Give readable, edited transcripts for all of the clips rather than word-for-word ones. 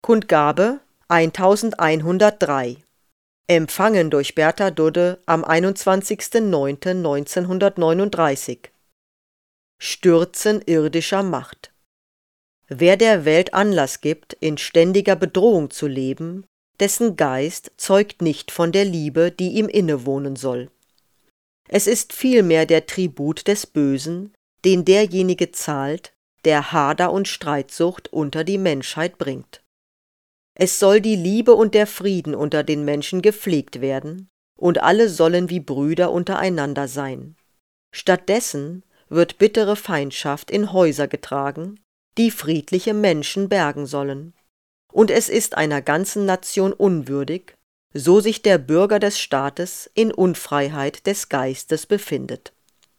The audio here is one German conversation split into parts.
Kundgabe 1103. Empfangen durch Bertha Dudde am 21.09.1939. Stürzen irdischer Macht. Wer der Welt Anlass gibt, in ständiger Bedrohung zu leben, dessen Geist zeugt nicht von der Liebe, die ihm innewohnen soll. Es ist vielmehr der Tribut des Bösen, den derjenige zahlt, der Hader und Streitsucht unter die Menschheit bringt. Es soll die Liebe und der Frieden unter den Menschen gepflegt werden, und alle sollen wie Brüder untereinander sein. Stattdessen wird bittere Feindschaft in Häuser getragen, die friedliche Menschen bergen sollen. Und es ist einer ganzen Nation unwürdig, so sich der Bürger des Staates in Unfreiheit des Geistes befindet.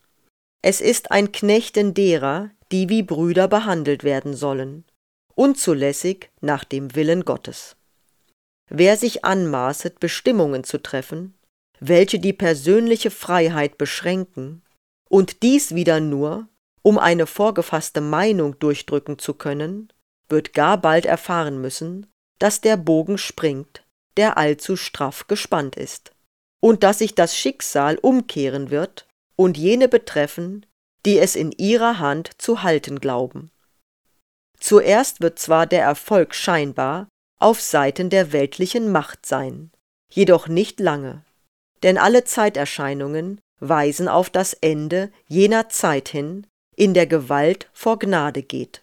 Es ist ein Knechten derer, die wie Brüder behandelt werden sollen, unzulässig nach dem Willen Gottes. Wer sich anmaßet, Bestimmungen zu treffen, welche die persönliche Freiheit beschränken, und dies wieder nur, um eine vorgefasste Meinung durchdrücken zu können, wird gar bald erfahren müssen, dass der Bogen springt, der allzu straff gespannt ist, und dass sich das Schicksal umkehren wird und jene betreffen, die es in ihrer Hand zu halten glauben. Zuerst wird zwar der Erfolg scheinbar auf Seiten der weltlichen Macht sein, jedoch nicht lange, denn alle Zeiterscheinungen weisen auf das Ende jener Zeit hin, in der Gewalt vor Gnade geht.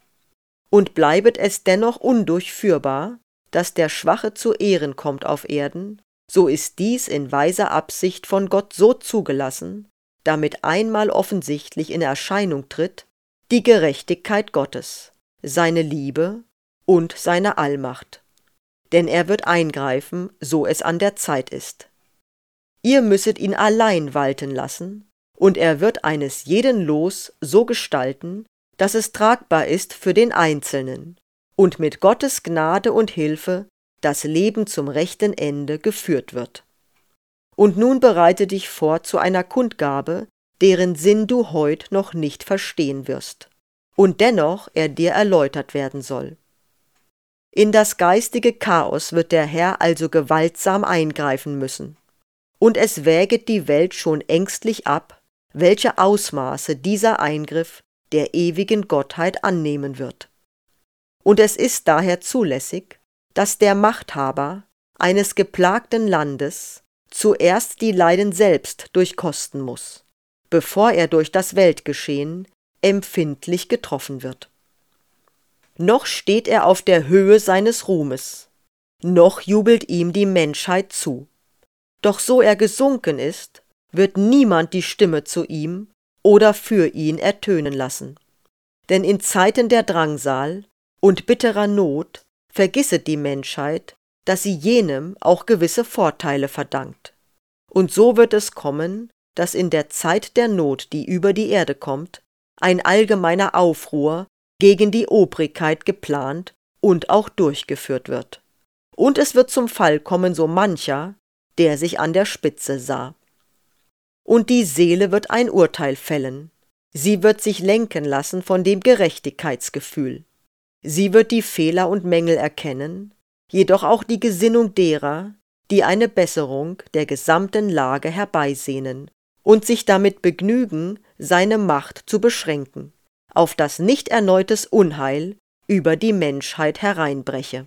Und bleibet es dennoch undurchführbar, dass der Schwache zu Ehren kommt auf Erden, so ist dies in weiser Absicht von Gott so zugelassen, damit einmal offensichtlich in Erscheinung tritt die Gerechtigkeit Gottes, seine Liebe und seine Allmacht. Denn er wird eingreifen, so es an der Zeit ist. Ihr müsset ihn allein walten lassen, und er wird eines jeden Los so gestalten, dass es tragbar ist für den Einzelnen und mit Gottes Gnade und Hilfe das Leben zum rechten Ende geführt wird. Und nun bereite dich vor zu einer Kundgabe, deren Sinn du heut noch nicht verstehen wirst, und dennoch er dir erläutert werden soll. In das geistige Chaos wird der Herr also gewaltsam eingreifen müssen, und es wäget die Welt schon ängstlich ab, welche Ausmaße dieser Eingriff der ewigen Gottheit annehmen wird. Und es ist daher zulässig, dass der Machthaber eines geplagten Landes zuerst die Leiden selbst durchkosten muss, bevor er durch das Weltgeschehen empfindlich getroffen wird. Noch steht er auf der Höhe seines Ruhmes, noch jubelt ihm die Menschheit zu. Doch so er gesunken ist, wird niemand die Stimme zu ihm oder für ihn ertönen lassen. Denn in Zeiten der Drangsal und bitterer Not vergisset die Menschheit, dass sie jenem auch gewisse Vorteile verdankt. Und so wird es kommen, dass in der Zeit der Not, die über die Erde kommt, ein allgemeiner Aufruhr gegen die Obrigkeit geplant und auch durchgeführt wird. Und es wird zum Fall kommen so mancher, der sich an der Spitze sah. Und die Seele wird ein Urteil fällen. Sie wird sich lenken lassen von dem Gerechtigkeitsgefühl. Sie wird die Fehler und Mängel erkennen, jedoch auch die Gesinnung derer, die eine Besserung der gesamten Lage herbeisehnen und sich damit begnügen, seine Macht zu beschränken, auf das nicht erneutes Unheil über die Menschheit hereinbreche.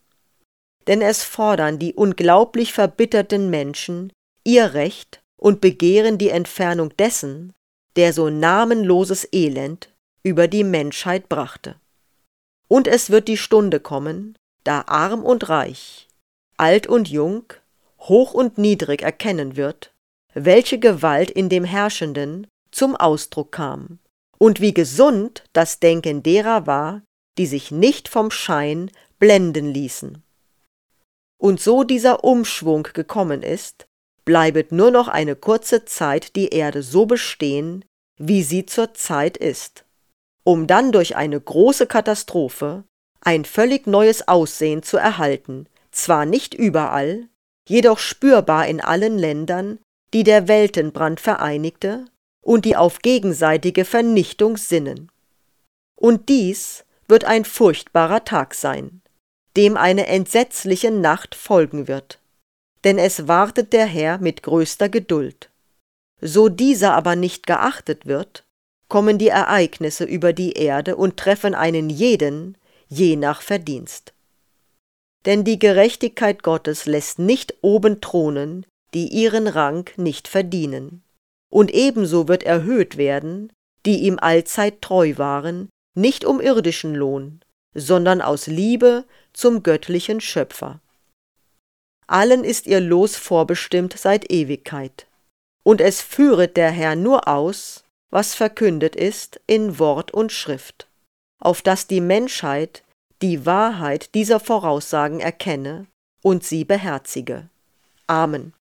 Denn es fordern die unglaublich verbitterten Menschen ihr Recht und begehren die Entfernung dessen, der so namenloses Elend über die Menschheit brachte. Und es wird die Stunde kommen, da arm und reich, alt und jung, hoch und niedrig erkennen wird, welche Gewalt in dem Herrschenden zum Ausdruck kam und wie gesund das Denken derer war, die sich nicht vom Schein blenden ließen. Und so dieser Umschwung gekommen ist, bleibet nur noch eine kurze Zeit die Erde so bestehen, wie sie zur Zeit ist, um dann durch eine große Katastrophe ein völlig neues Aussehen zu erhalten, zwar nicht überall, jedoch spürbar in allen Ländern, die der Weltenbrand vereinigte und die auf gegenseitige Vernichtung sinnen. Und dies wird ein furchtbarer Tag sein, dem eine entsetzliche Nacht folgen wird. Denn es wartet der Herr mit größter Geduld. So dieser aber nicht geachtet wird, kommen die Ereignisse über die Erde und treffen einen jeden, je nach Verdienst. Denn die Gerechtigkeit Gottes lässt nicht oben thronen, die ihren Rang nicht verdienen. Und ebenso wird erhöht werden, die ihm allzeit treu waren, nicht um irdischen Lohn, sondern aus Liebe zum göttlichen Schöpfer. Allen ist ihr Los vorbestimmt seit Ewigkeit. Und es führet der Herr nur aus, was verkündet ist in Wort und Schrift, auf dass die Menschheit die Wahrheit dieser Voraussagen erkenne und sie beherzige. Amen.